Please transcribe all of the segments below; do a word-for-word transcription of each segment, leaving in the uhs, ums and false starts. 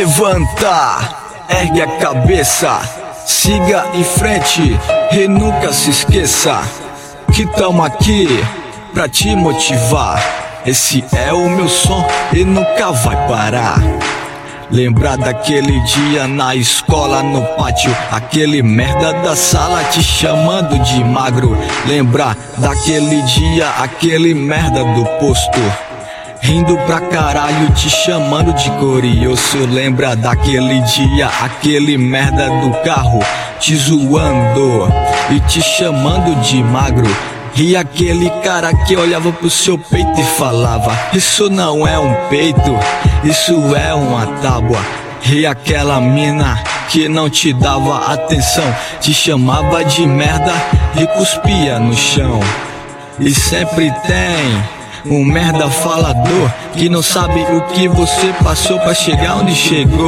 Levanta, ergue a cabeça, siga em frente e nunca se esqueça que tamo aqui pra te motivar. Esse é o meu som e nunca vai parar. Lembrar daquele dia na escola, no pátio, aquele merda da sala te chamando de magro. Lembrar daquele dia, aquele merda do posto rindo pra caralho, te chamando de curioso. Lembra daquele dia, aquele merda do carro te zoando e te chamando de magro. E aquele cara que olhava pro seu peito e falava: isso não é um peito, isso é uma tábua. E aquela mina que não te dava atenção te chamava de merda e cuspia no chão. E sempre tem um merda falador que não sabe o que você passou pra chegar onde chegou.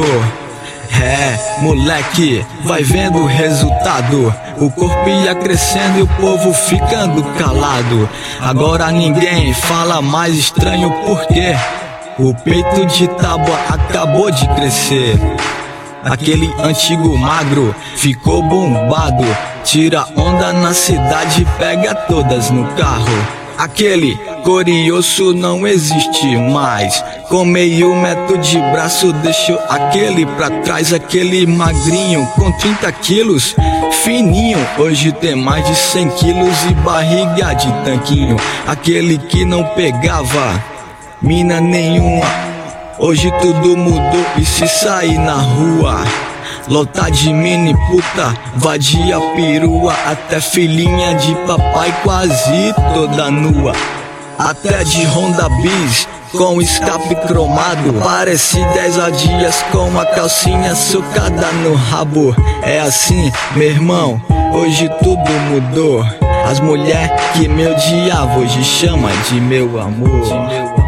É, moleque, vai vendo o resultado. O corpo ia crescendo e o povo ficando calado. Agora ninguém fala mais, estranho porque o peito de tábua acabou de crescer. Aquele antigo magro ficou bombado, tira onda na cidade, pega todas no carro. Aquele curioso não existe mais, com meio metro de braço deixou aquele pra trás. Aquele magrinho com trinta quilos, fininho, hoje tem mais de cem quilos e barriga de tanquinho. Aquele que não pegava mina nenhuma, hoje tudo mudou e se sair na rua lota de mini puta, vadia perua, até filhinha de papai quase toda nua. Até de Honda Bis com escape cromado, parece dez a dias com uma calcinha socada no rabo. É assim, meu irmão, hoje tudo mudou. As mulheres que me odiavam hoje chama de meu amor.